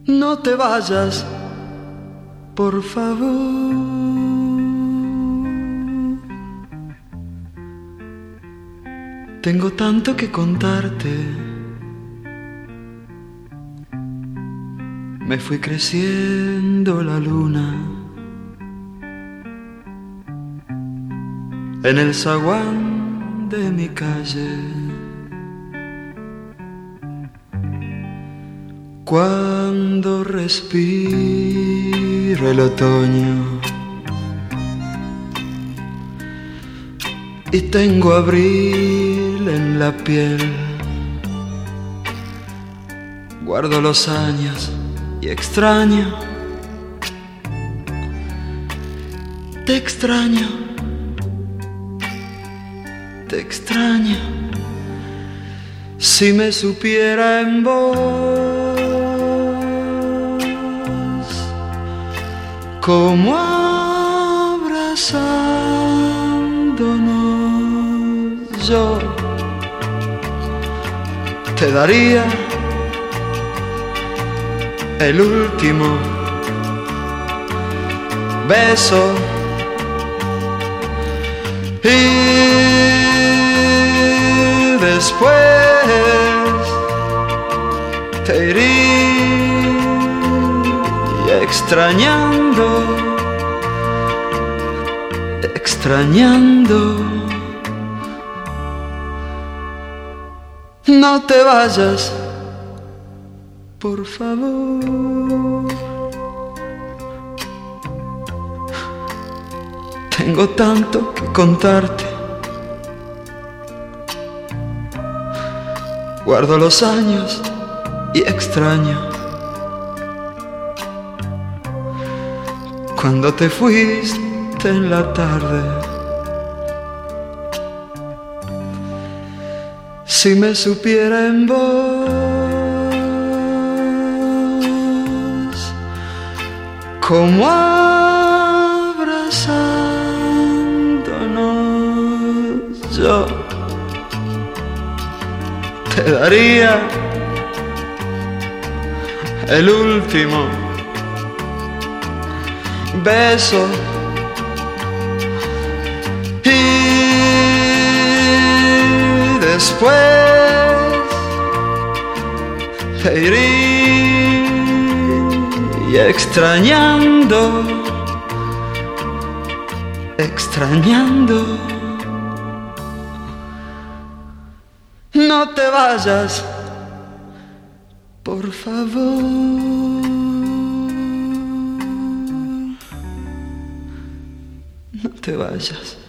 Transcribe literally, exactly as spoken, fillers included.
No te vayas, por favor. Tengo tanto que contarte. Me fui creciendo la luna en el zaguán de mi calle. Cuando respiro el otoño y tengo abril en la piel, guardo los años y extraño, te extraño, te extraño. Si me supiera en vos como abrazándonos, yo te daría el último beso y después te iría extrañando, extrañando. No te vayas, por favor. Tengo tanto que contarte. Guardo los años y extraño cuando te fuiste en la tarde. Si me supiera en vos como abrazándonos, yo te daría el último beso y después te iría extrañando, extrañando. No te vayas, por favor. No te vayas.